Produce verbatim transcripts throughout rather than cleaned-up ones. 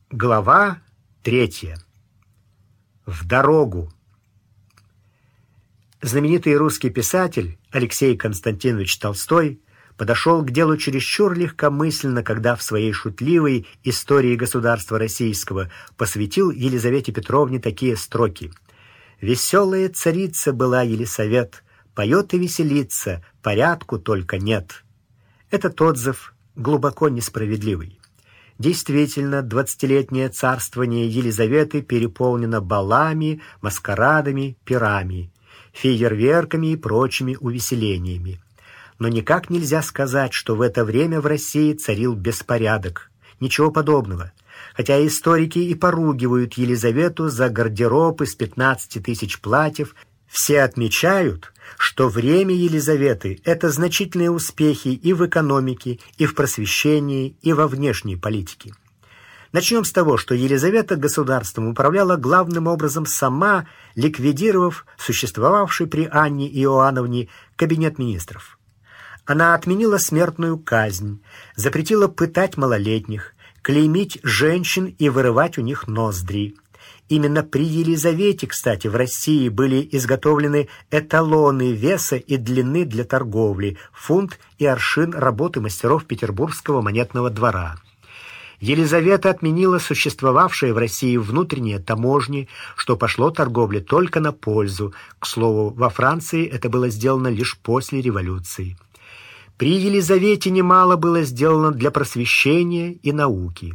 Глава третья. В дорогу. Знаменитый русский писатель Алексей Константинович Толстой подошел к делу чересчур легкомысленно, когда в своей шутливой «Истории государства российского» посвятил Елизавете Петровне такие строки: «Веселая царица была Елисавет, поет и веселится, порядку только нет». Этот отзыв глубоко несправедливый. Действительно, двадцатилетнее царствование Елизаветы переполнено балами, маскарадами, пирами, фейерверками и прочими увеселениями. Но никак нельзя сказать, что в это время в России царил беспорядок. Ничего подобного. Хотя историки и поругивают Елизавету за гардероб из пятнадцати тысяч платьев, все отмечают, что время Елизаветы — это значительные успехи и в экономике, и в просвещении, и во внешней политике. Начнем с того, что Елизавета государством управляла главным образом сама, ликвидировав существовавший при Анне Иоанновне кабинет министров. Она отменила смертную казнь, запретила пытать малолетних, клеймить женщин и вырывать у них ноздри. Именно при Елизавете, кстати, в России были изготовлены эталоны веса и длины для торговли, фунт и аршин работы мастеров Петербургского монетного двора. Елизавета отменила существовавшие в России внутренние таможни, что пошло торговле только на пользу. К слову, во Франции это было сделано лишь после революции. При Елизавете немало было сделано для просвещения и науки.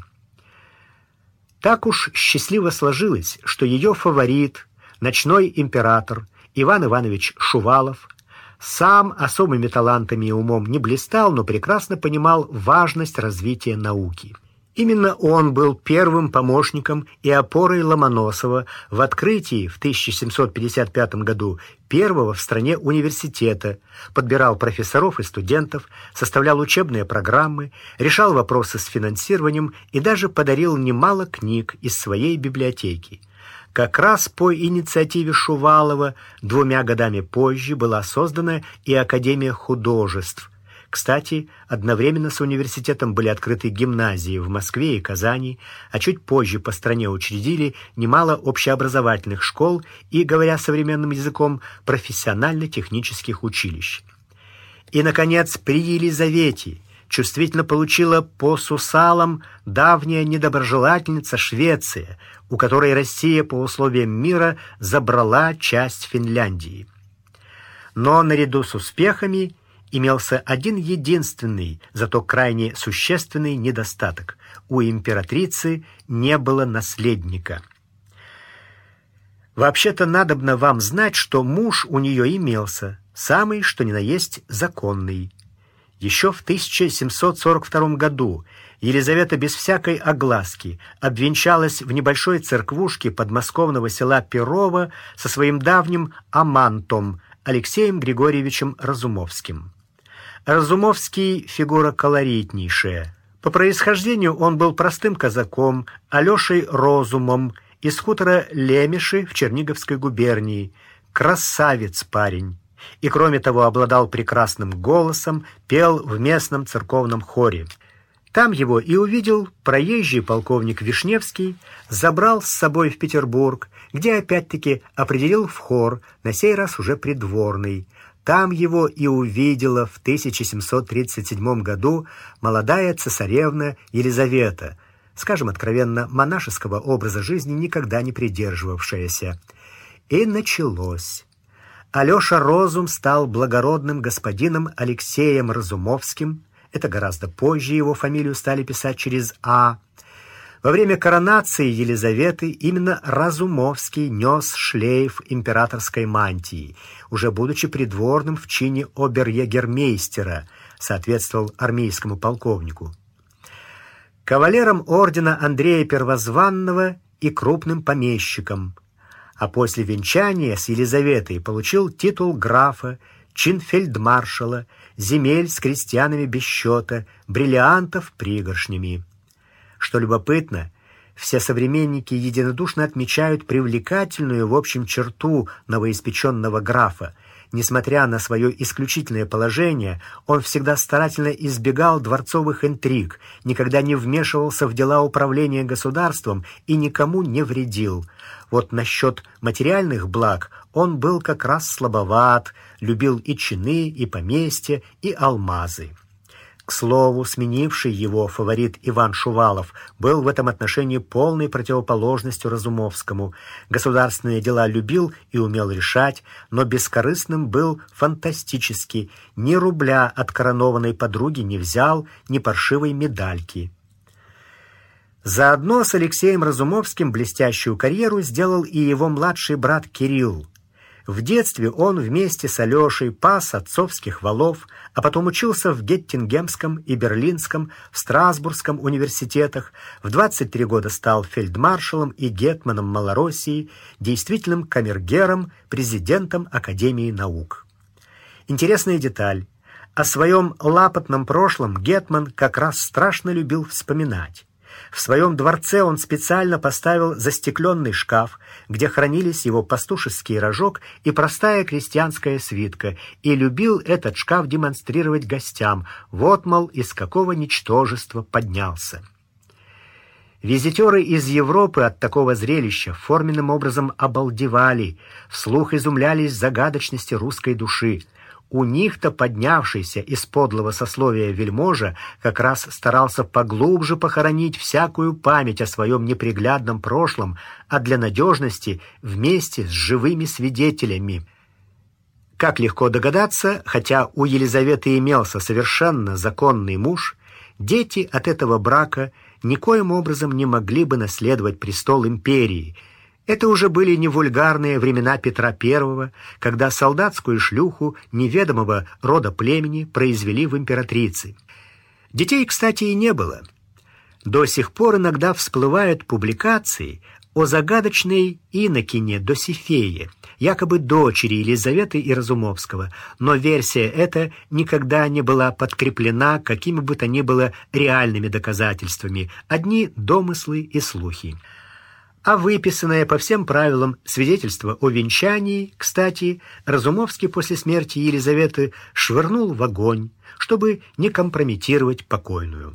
Так уж счастливо сложилось, что ее фаворит, ночной император Иван Иванович Шувалов, сам особыми талантами и умом не блистал, но прекрасно понимал важность развития науки. Именно он был первым помощником и опорой Ломоносова в открытии в тысяча семьсот пятьдесят пятом году первого в стране университета, подбирал профессоров и студентов, составлял учебные программы, решал вопросы с финансированием и даже подарил немало книг из своей библиотеки. Как раз по инициативе Шувалова двумя годами позже была создана и Академия художеств. Кстати, одновременно с университетом были открыты гимназии в Москве и Казани, а чуть позже по стране учредили немало общеобразовательных школ и, говоря современным языком, профессионально-технических училищ. И, наконец, при Елизавете чувствительно получила по сусалам давняя недоброжелательница Швеция, у которой Россия по условиям мира забрала часть Финляндии. Но наряду с успехами имелся один единственный, зато крайне существенный недостаток. У императрицы не было наследника. Вообще-то надобно вам знать, что муж у нее имелся, самый что ни на есть законный. Еще в тысяча семьсот сорок втором году Елизавета без всякой огласки обвенчалась в небольшой церквушке подмосковного села Перово со своим давним амантом Алексеем Григорьевичем Разумовским. Разумовский — фигура колоритнейшая. По происхождению он был простым казаком, Алешей Розумом, из хутора Лемеши в Черниговской губернии. Красавец парень. И, кроме того, обладал прекрасным голосом, пел в местном церковном хоре. Там его и увидел проезжий полковник Вишневский, забрал с собой в Петербург, где опять-таки определил в хор, на сей раз уже придворный. Там его и увидела в тысяча семьсот тридцать седьмом году молодая цесаревна Елизавета, скажем откровенно, монашеского образа жизни никогда не придерживавшаяся. И началось. Алеша Розум стал благородным господином Алексеем Разумовским, это гораздо позже его фамилию стали писать через «А». Во время коронации Елизаветы именно Разумовский нес шлейф императорской мантии, уже будучи придворным в чине обер-егермейстера, соответствовал армейскому полковнику, кавалером ордена Андрея Первозванного и крупным помещиком, а после венчания с Елизаветой получил титул графа, чин фельдмаршала, земель с крестьянами без счета, бриллиантов пригоршнями. Что любопытно, все современники единодушно отмечают привлекательную в общем черту новоиспеченного графа. Несмотря на свое исключительное положение, он всегда старательно избегал дворцовых интриг, никогда не вмешивался в дела управления государством и никому не вредил. Вот насчет материальных благ он был как раз слабоват, любил и чины, и поместья, и алмазы. К слову, сменивший его фаворит Иван Шувалов был в этом отношении полной противоположностью Разумовскому. Государственные дела любил и умел решать, но бескорыстным был фантастически. Ни рубля от коронованной подруги не взял, ни паршивой медальки. Заодно с Алексеем Разумовским блестящую карьеру сделал и его младший брат Кирилл. В детстве он вместе с Алешей пас отцовских волов, а потом учился в Геттингемском и Берлинском, в Страсбургском университетах, в двадцать три года стал фельдмаршалом и гетманом Малороссии, действительным камергером, президентом Академии наук. Интересная деталь. О своем лапотном прошлом гетман как раз страшно любил вспоминать. В своем дворце он специально поставил застекленный шкаф, где хранились его пастушеский рожок и простая крестьянская свитка, и любил этот шкаф демонстрировать гостям. Вот, мол, из какого ничтожества поднялся. Визитеры из Европы от такого зрелища форменным образом обалдевали, вслух изумлялись загадочности русской души. У них-то поднявшийся из подлого сословия вельможа как раз старался поглубже похоронить всякую память о своем неприглядном прошлом, а для надежности вместе с живыми свидетелями. Как легко догадаться, хотя у Елизаветы имелся совершенно законный муж, дети от этого брака никоим образом не могли бы наследовать престол империи. Это уже были не вульгарные времена Петра Первого, когда солдатскую шлюху неведомого рода племени произвели в императрицы. Детей, кстати, и не было. До сих пор иногда всплывают публикации о загадочной инокине Досифее, якобы дочери Елизаветы и Разумовского, но версия эта никогда не была подкреплена какими бы то ни было реальными доказательствами, одни домыслы и слухи. А выписанное по всем правилам свидетельство о венчании, кстати, Разумовский после смерти Елизаветы швырнул в огонь, чтобы не компрометировать покойную.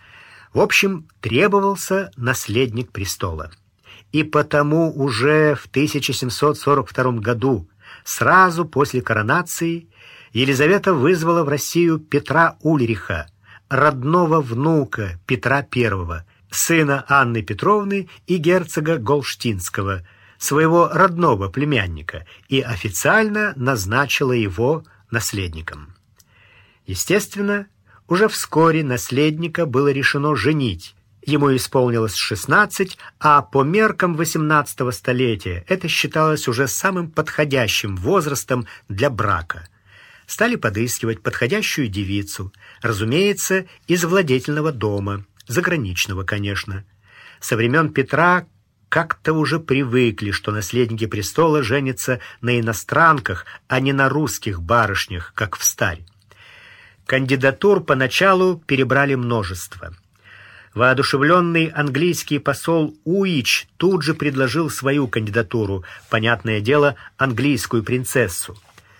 В общем, требовался наследник престола. И потому уже в тысяча семьсот сорок втором году, сразу после коронации, Елизавета вызвала в Россию Петра Ульриха, родного внука Петра Первого, сына Анны Петровны и герцога Голштинского, своего родного племянника, и официально назначила его наследником. Естественно, уже вскоре наследника было решено женить. Ему исполнилось шестнадцать, а по меркам восемнадцатого столетия это считалось уже самым подходящим возрастом для брака. Стали подыскивать подходящую девицу, разумеется, из владетельного дома, заграничного, конечно. Со времен Петра как-то уже привыкли, что наследники престола женятся на иностранках, а не на русских барышнях, как встарь. Кандидатур поначалу перебрали множество. Воодушевленный английский посол Уич тут же предложил свою кандидатуру, понятное дело, английскую принцессу.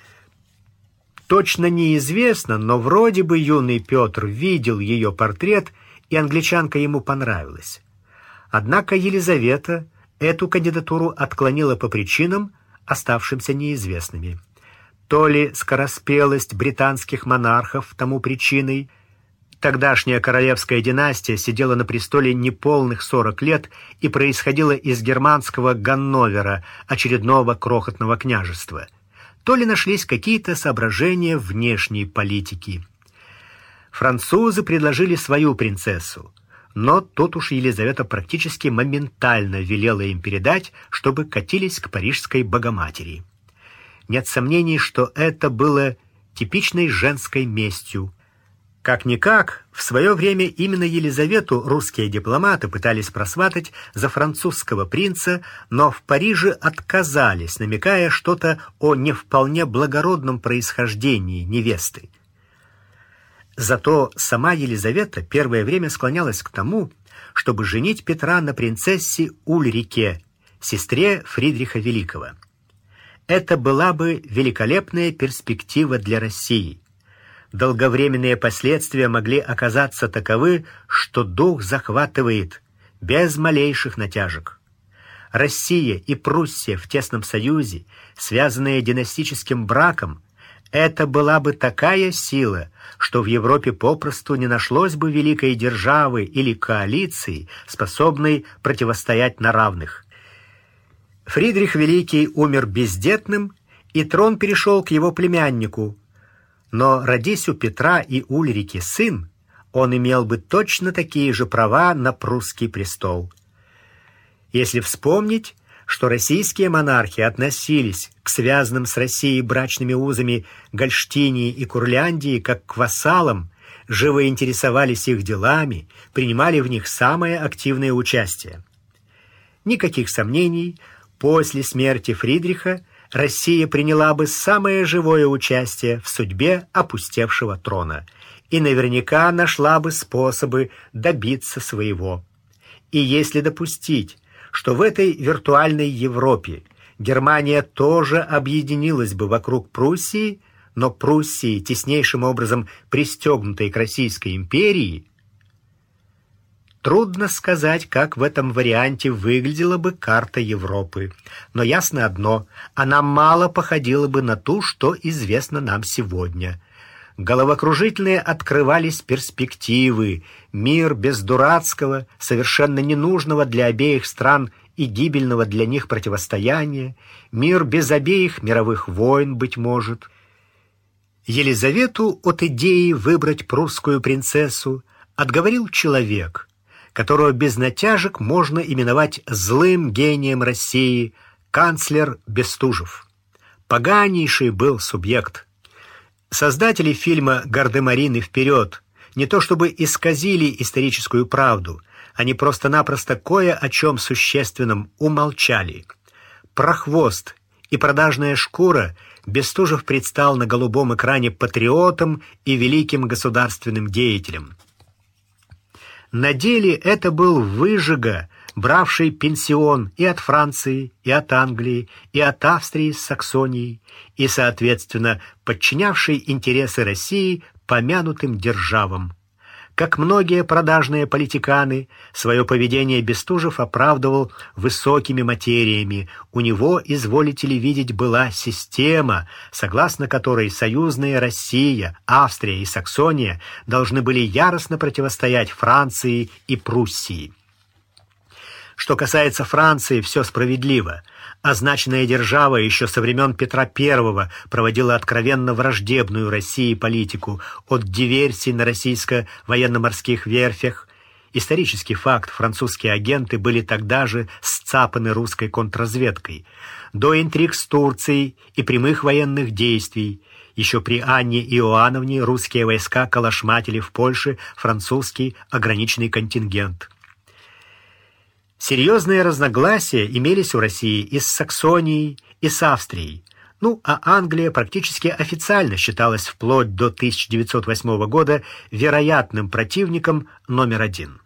Точно неизвестно, но вроде бы юный Петр видел ее портрет, и англичанка ему понравилась. Однако Елизавета эту кандидатуру отклонила по причинам, оставшимся неизвестными. То ли скороспелость британских монархов тому причиной. Тогдашняя королевская династия сидела на престоле неполных сорок лет и происходила из германского Ганновера, очередного крохотного княжества. То ли нашлись какие-то соображения внешней политики. Французы предложили свою принцессу, но тут уж Елизавета практически моментально велела им передать, чтобы катились к парижской Богоматери. Нет сомнений, что это было типичной женской местью. Как-никак, в свое время именно Елизавету русские дипломаты пытались просватать за французского принца, но в Париже отказались, намекая что-то о не вполне благородном происхождении невесты. Зато сама Елизавета первое время склонялась к тому, чтобы женить Петра на принцессе Ульрике, сестре Фридриха Великого. это была бы великолепная перспектива для России. Долговременные последствия могли оказаться таковы, что дух захватывает, без малейших натяжек. Россия и Пруссия в тесном союзе, связанные династическим браком, это была бы такая сила, что в Европе попросту не нашлось бы великой державы или коалиции, способной противостоять на равных. Фридрих Великий умер бездетным, и трон перешел к его племяннику. Но родись у Петра и Ульрики сын, он имел бы точно такие же права на прусский престол. Если вспомнить, что российские монархи относились к связанным с Россией брачными узами Гольштинии и Курляндии как к вассалам, живо интересовались их делами, принимали в них самое активное участие. Никаких сомнений, после смерти Фридриха Россия приняла бы самое живое участие в судьбе опустевшего трона и наверняка нашла бы способы добиться своего. И если допустить, что в этой виртуальной Европе Германия тоже объединилась бы вокруг Пруссии, но Пруссии, теснейшим образом пристегнутой к Российской империи, трудно сказать, как в этом варианте выглядела бы карта Европы. Но ясно одно, она мало походила бы на ту, что известно нам сегодня. Головокружительные открывались перспективы, мир без дурацкого, совершенно ненужного для обеих стран и гибельного для них противостояния, мир без обеих мировых войн, быть может. Елизавету от идеи выбрать прусскую принцессу отговорил человек, которого без натяжек можно именовать злым гением России, канцлер Бестужев. Поганейший был субъект. Создатели фильма «Гардемарины вперед» не то чтобы исказили историческую правду, они просто-напросто кое о чем существенном умолчали. Прохвост и продажная шкура Бестужев предстал на голубом экране патриотом и великим государственным деятелем. На деле это был выжига, бравший пенсион и от Франции, и от Англии, и от Австрии с Саксонией, и, соответственно, подчинявший интересы России помянутым державам. Как многие продажные политиканы, свое поведение Бестужев оправдывал высокими материями. У него, изволите ли видеть, была система, согласно которой союзные Россия, Австрия и Саксония должны были яростно противостоять Франции и Пруссии. Что касается Франции, все справедливо. Означенная держава еще со времен Петра Первого проводила откровенно враждебную России политику, от диверсий на российско-военно-морских верфях. Исторический факт: французские агенты были тогда же сцапаны русской контрразведкой, до интриг с Турцией и прямых военных действий. Еще при Анне Иоанновне русские войска калашматили в Польше французский ограниченный контингент. Серьезные разногласия имелись у России и с Саксонией, и с Австрией. Ну, а Англия практически официально считалась вплоть до тысяча девятьсот восьмого года вероятным противником номер один.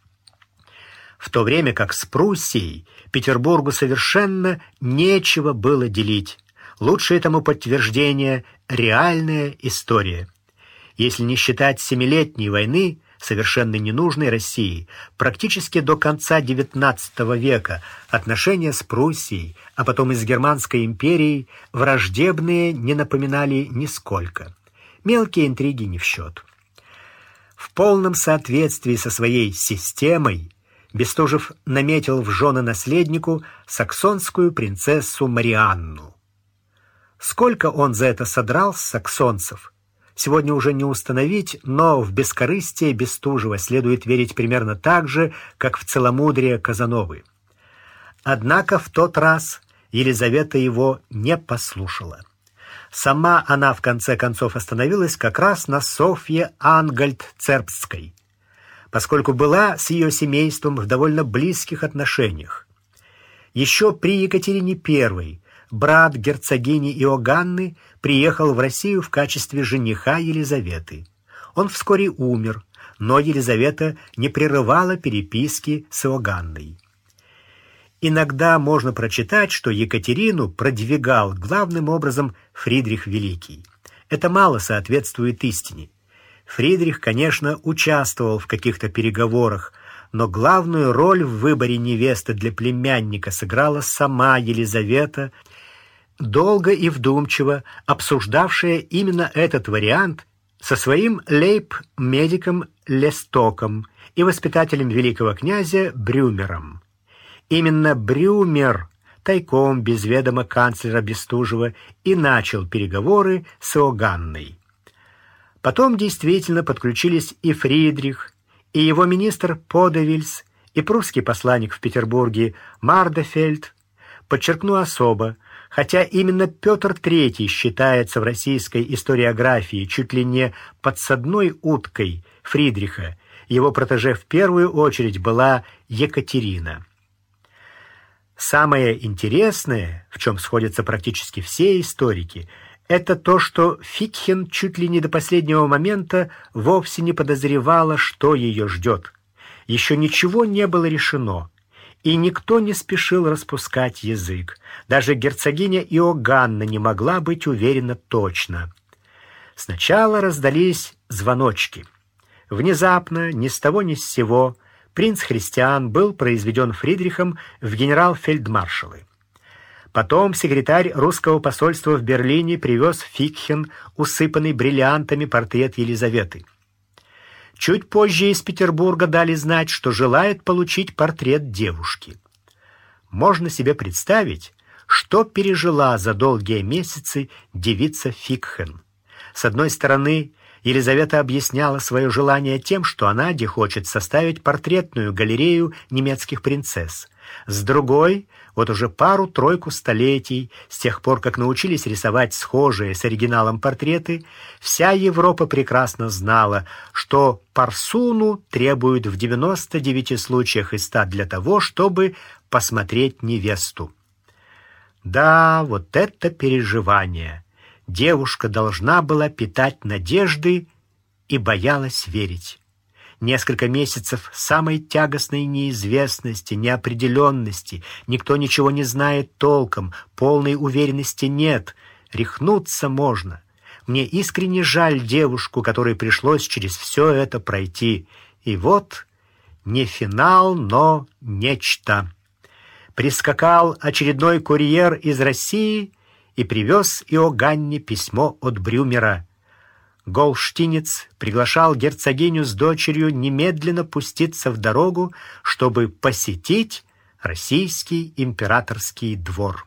В то время как с Пруссией Петербургу совершенно нечего было делить. Лучшее тому подтверждение – реальная история. Если не считать Семилетней войны, совершенно ненужной России, практически до конца девятнадцатого века отношения с Пруссией, а потом и с Германской империей, враждебные не напоминали нисколько. Мелкие интриги не в счет. В полном соответствии со своей системой Бестужев наметил в жены наследнику саксонскую принцессу Марианну. Сколько он за это содрал с саксонцев, сегодня уже не установить, но в бескорыстие Бестужева следует верить примерно так же, как в целомудрие Казановы. Однако в тот раз Елизавета его не послушала. Сама она в конце концов остановилась как раз на Софье Ангальд-Цербстской, поскольку была с ее семейством в довольно близких отношениях. Еще при Екатерине Первой брат герцогини Иоганны приехал в Россию в качестве жениха Елизаветы. Он вскоре умер, но Елизавета не прерывала переписки с Иоганной. Иногда можно прочитать, что Екатерину продвигал главным образом Фридрих Великий. Это мало соответствует истине. Фридрих, конечно, участвовал в каких-то переговорах, но главную роль в выборе невесты для племянника сыграла сама Елизавета, долго и вдумчиво обсуждавшая именно этот вариант со своим лейб-медиком Лестоком и воспитателем великого князя Брюмером. Именно Брюмер тайком, без ведома канцлера Бестужева, и начал переговоры с Иоганной. Потом действительно подключились и Фридрих, и его министр Подевильс, и прусский посланник в Петербурге Мардефельд. Подчеркну особо, хотя именно Петр Третий считается в российской историографии чуть ли не подсадной уткой Фридриха, его протеже в первую очередь была Екатерина. Самое интересное, в чем сходятся практически все историки, это то, что Фикхен чуть ли не до последнего момента вовсе не подозревала, что ее ждет. Еще ничего не было решено, и никто не спешил распускать язык. Даже герцогиня Иоганна не могла быть уверена точно. Сначала раздались звоночки. Внезапно, ни с того ни с сего, принц Христиан был произведен Фридрихом в генерал-фельдмаршалы. Потом секретарь русского посольства в Берлине привез Фикхен усыпанный бриллиантами портрет Елизаветы. Чуть позже из Петербурга дали знать, что желает получить портрет девушки. Можно себе представить, что пережила за долгие месяцы девица Фикхен. С одной стороны, Елизавета объясняла свое желание тем, что она де хочет составить портретную галерею немецких принцесс. С другой, вот уже пару-тройку столетий, с тех пор, как научились рисовать схожие с оригиналом портреты, вся Европа прекрасно знала, что парсуну требуют в девяноста девяти случаях из ста для того, чтобы посмотреть невесту. Да, вот это переживание. Девушка должна была питать надежды и боялась верить. Несколько месяцев самой тягостной неизвестности, неопределенности, никто ничего не знает толком, полной уверенности нет, рехнуться можно. Мне искренне жаль девушку, которой пришлось через все это пройти. И вот не финал, но нечто. Прискакал очередной курьер из России и привез Иоганне письмо от Брюмера. Голштинец приглашал герцогиню с дочерью немедленно пуститься в дорогу, чтобы посетить российский императорский двор.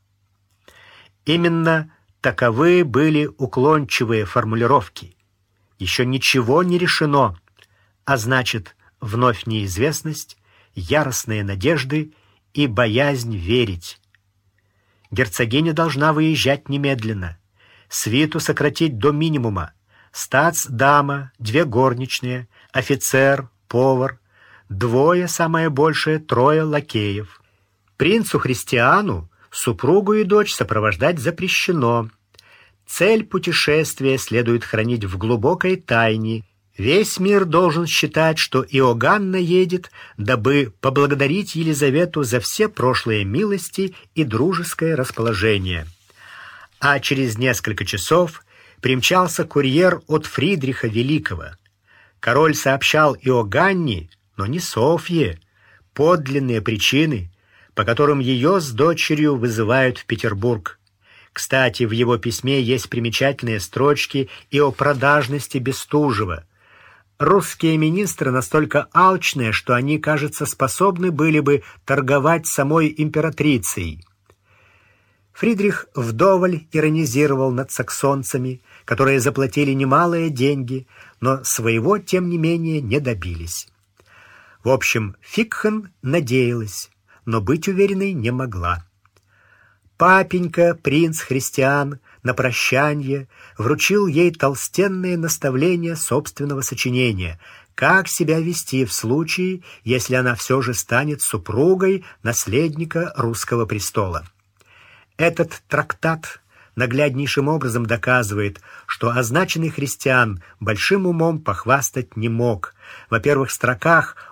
Именно таковы были уклончивые формулировки. Еще ничего не решено, а значит, вновь неизвестность, яростные надежды и боязнь верить. Герцогиня должна выезжать немедленно, свиту сократить до минимума. Статс-дама, две горничные, офицер, повар, двое, самое большее, трое лакеев. Принцу Христиану супругу и дочь сопровождать запрещено. Цель путешествия следует хранить в глубокой тайне. Весь мир должен считать, что Иоганна едет, дабы поблагодарить Елизавету за все прошлые милости и дружеское расположение. А через несколько часов примчался курьер от Фридриха Великого. Король сообщал Иоганне, но не Софье, подлинные причины, по которым ее с дочерью вызывают в Петербург. Кстати, в его письме есть примечательные строчки и о продажности Бестужева. Русские министры настолько алчные, что они, кажется, способны были бы торговать самой императрицей. Фридрих вдоволь иронизировал над саксонцами, которые заплатили немалые деньги, но своего, тем не менее, не добились. В общем, Фикхен надеялась, но быть уверенной не могла. Папенька, принц Христиан, на прощанье вручил ей толстенные наставления собственного сочинения, как себя вести в случае, если она все же станет супругой наследника русского престола. Этот трактат нагляднейшим образом доказывает, что означенный Христиан большим умом похвастать не мог. Во первых строках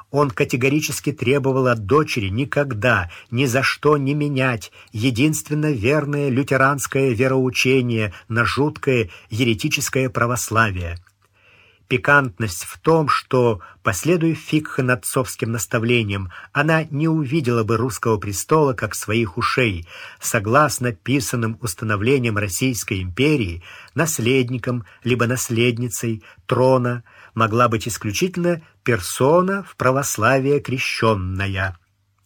Он категорически требовал от дочери никогда, ни за что не менять единственно верное лютеранское вероучение на жуткое еретическое православие. Пикантность в том, что, последуя Фикхен отцовским наставлениям, она не увидела бы русского престола как своих ушей. Согласно писанным установлениям Российской империи, наследником либо наследницей трона могла быть исключительно персона в православие крещенная.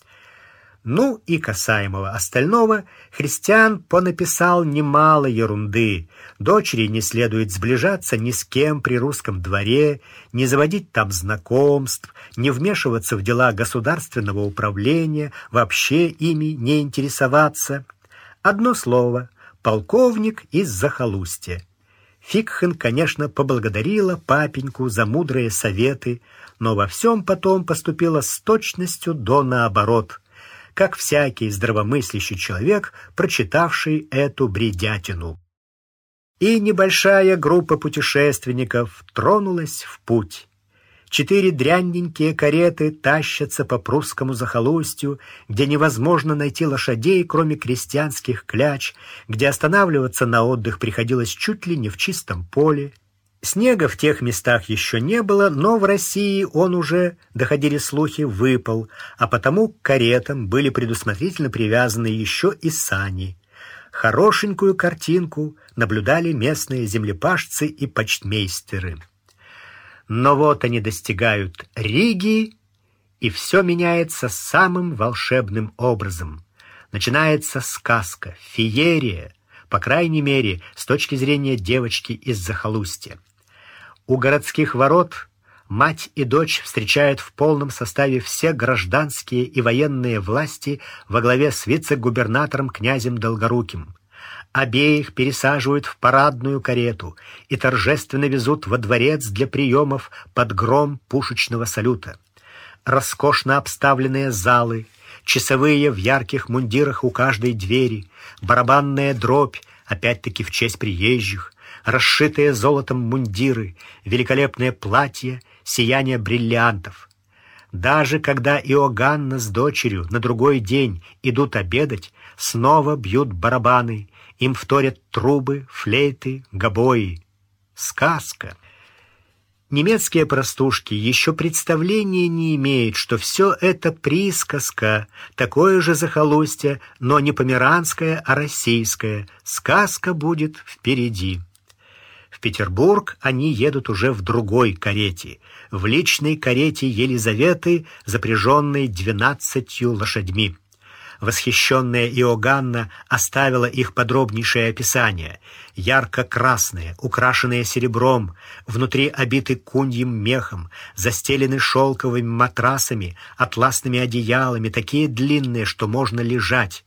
Ну и касаемого остального, Христиан понаписал немало ерунды. Дочери не следует сближаться ни с кем при русском дворе, не заводить там знакомств, не вмешиваться в дела государственного управления, вообще ими не интересоваться. Одно слово — полковник из захолустья. Фикхен, конечно, поблагодарила папеньку за мудрые советы, но во всем потом поступила с точностью до наоборот, как всякий здравомыслящий человек, прочитавший эту бредятину. И небольшая группа путешественников тронулась в путь. Четыре дрянненькие кареты тащатся по прусскому захолустью, где невозможно найти лошадей, кроме крестьянских кляч, где останавливаться на отдых приходилось чуть ли не в чистом поле. Снега в тех местах еще не было, но в России он уже, доходили слухи, выпал, а потому к каретам были предусмотрительно привязаны еще и сани. Хорошенькую картинку наблюдали местные землепашцы и почтмейстеры. Но вот они достигают Риги, и все меняется самым волшебным образом. Начинается сказка, феерия, по крайней мере, с точки зрения девочки из захолустья. У городских ворот мать и дочь встречают в полном составе все гражданские и военные власти во главе с вице-губернатором князем Долгоруким. Обеих пересаживают в парадную карету и торжественно везут во дворец для приемов под гром пушечного салюта. Роскошно обставленные залы, часовые в ярких мундирах у каждой двери, барабанная дробь, опять-таки в честь приезжих, расшитые золотом мундиры, великолепное платье, сияние бриллиантов. Даже когда Иоганна с дочерью на другой день идут обедать, снова бьют барабаны, им вторят трубы, флейты, гобои. Сказка. Немецкие простушки еще представления не имеют, что все это присказка, такое же захолустье, но не померанское, а российское. Сказка будет впереди. В Петербург они едут уже в другой карете, в личной карете Елизаветы, запряженной двенадцатью лошадьми. Восхищенная Иоганна оставила их подробнейшее описание. Ярко-красные, украшенные серебром, внутри обиты куньим мехом, застелены шелковыми матрасами, атласными одеялами, такие длинные, что можно лежать.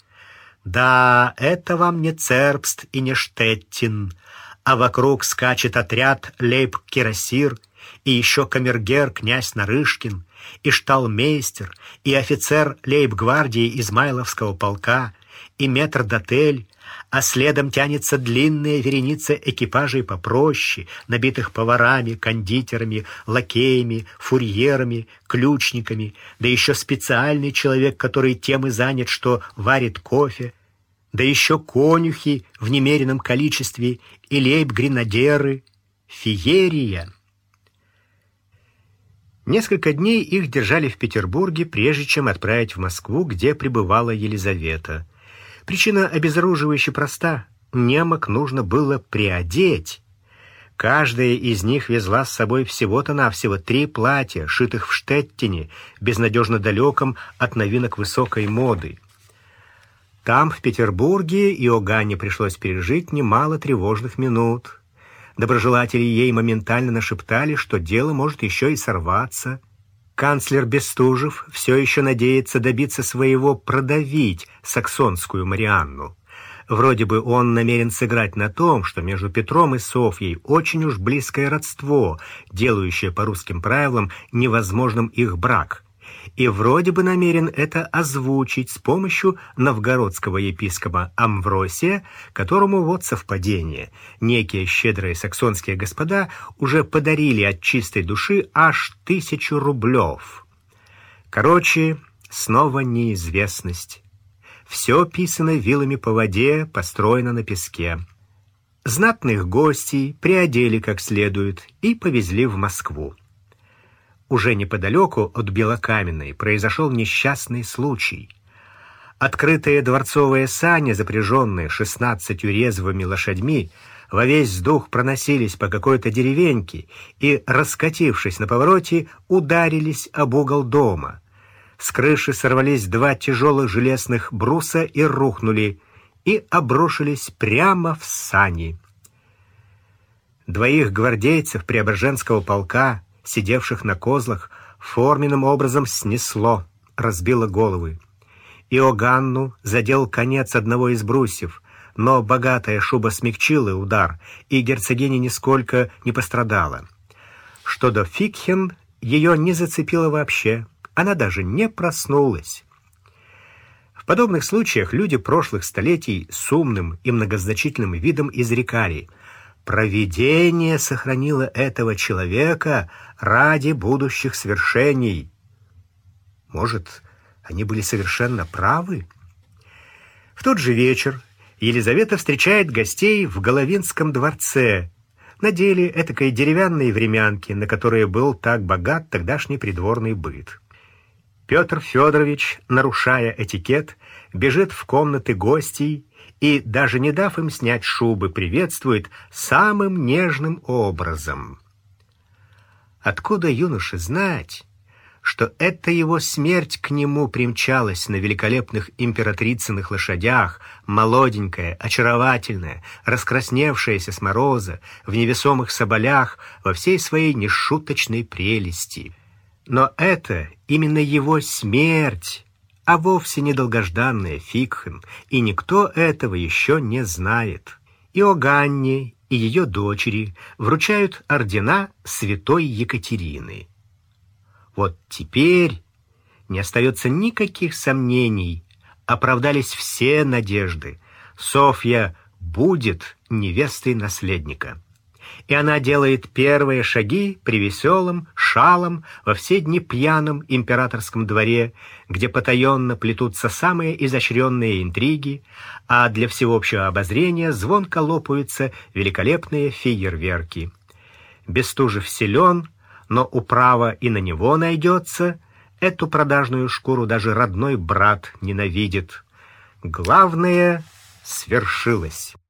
Да, это вам не Цербст и не Штеттин, а вокруг скачет отряд лейб-кирасир, и еще камергер князь Нарышкин, и шталмейстер, и офицер лейб-гвардии Измайловского полка, и метрдотель, а следом тянется длинная вереница экипажей попроще, набитых поварами, кондитерами, лакеями, фурьерами, ключниками, да еще специальный человек, который тем и занят, что варит кофе, да еще конюхи в немеренном количестве и лейб-гренадеры. Феерия. Несколько дней их держали в Петербурге, прежде чем отправить в Москву, где пребывала Елизавета. Причина обезоруживающе проста. Немок нужно было приодеть. Каждая из них везла с собой всего-то навсего три платья, шитых в Штеттине, безнадежно далеком от новинок высокой моды. Там, в Петербурге, Иоганне пришлось пережить немало тревожных минут. Доброжелатели ей моментально нашептали, что дело может еще и сорваться. Канцлер Бестужев все еще надеется добиться своего, продавить саксонскую Марианну. Вроде бы он намерен сыграть на том, что между Петром и Софьей очень уж близкое родство, делающее по русским правилам невозможным их брак. И вроде бы намерен это озвучить с помощью новгородского епископа Амвросия, которому вот совпадение. Некие щедрые саксонские господа уже подарили от чистой души аж тысячу рублев. Короче, снова неизвестность. Все писано вилами по воде, построено на песке. Знатных гостей приодели как следует и повезли в Москву. Уже неподалеку от Белокаменной произошел несчастный случай. Открытые дворцовые сани, запряженные шестнадцатью резвыми лошадьми, во весь дух проносились по какой-то деревеньке и, раскатившись на повороте, ударились об угол дома. С крыши сорвались два тяжелых железных бруса и рухнули, и обрушились прямо в сани. Двоих гвардейцев Преображенского полка, сидевших на козлах, форменным образом снесло, разбило головы. Иоганну задел конец одного из брусьев, но богатая шуба смягчила удар, и герцогиня нисколько не пострадала. Что до Фикхен, ее не зацепило вообще, она даже не проснулась. В подобных случаях люди прошлых столетий с умным и многозначительным видом изрекали: «Провидение сохранило этого человека ради будущих свершений». Может, они были совершенно правы? В тот же вечер Елизавета встречает гостей в Головинском дворце, на деле этакой деревянной времянки, на которые был так богат тогдашний придворный быт. Петр Федорович, нарушая этикет, бежит в комнаты гостей и, даже не дав им снять шубы, приветствует самым нежным образом. Откуда юноше знать, что это его смерть к нему примчалась на великолепных императрицыных лошадях, молоденькая, очаровательная, раскрасневшаяся с мороза, в невесомых соболях, во всей своей нешуточной прелести. Но это именно его смерть, а вовсе не долгожданная Фикхен, и никто этого еще не знает. Иоганне и ее дочери вручают ордена святой Екатерины. Вот теперь не остается никаких сомнений, оправдались все надежды. Софья будет невестой наследника. И она делает первые шаги при веселом, шалом, во все дни пьяном императорском дворе, где потаенно плетутся самые изощренные интриги, а для всеобщего обозрения звонко лопаются великолепные фейерверки. Бестужев силен, но управа и на него найдется. Эту продажную шкуру даже родной брат ненавидит. Главное свершилось.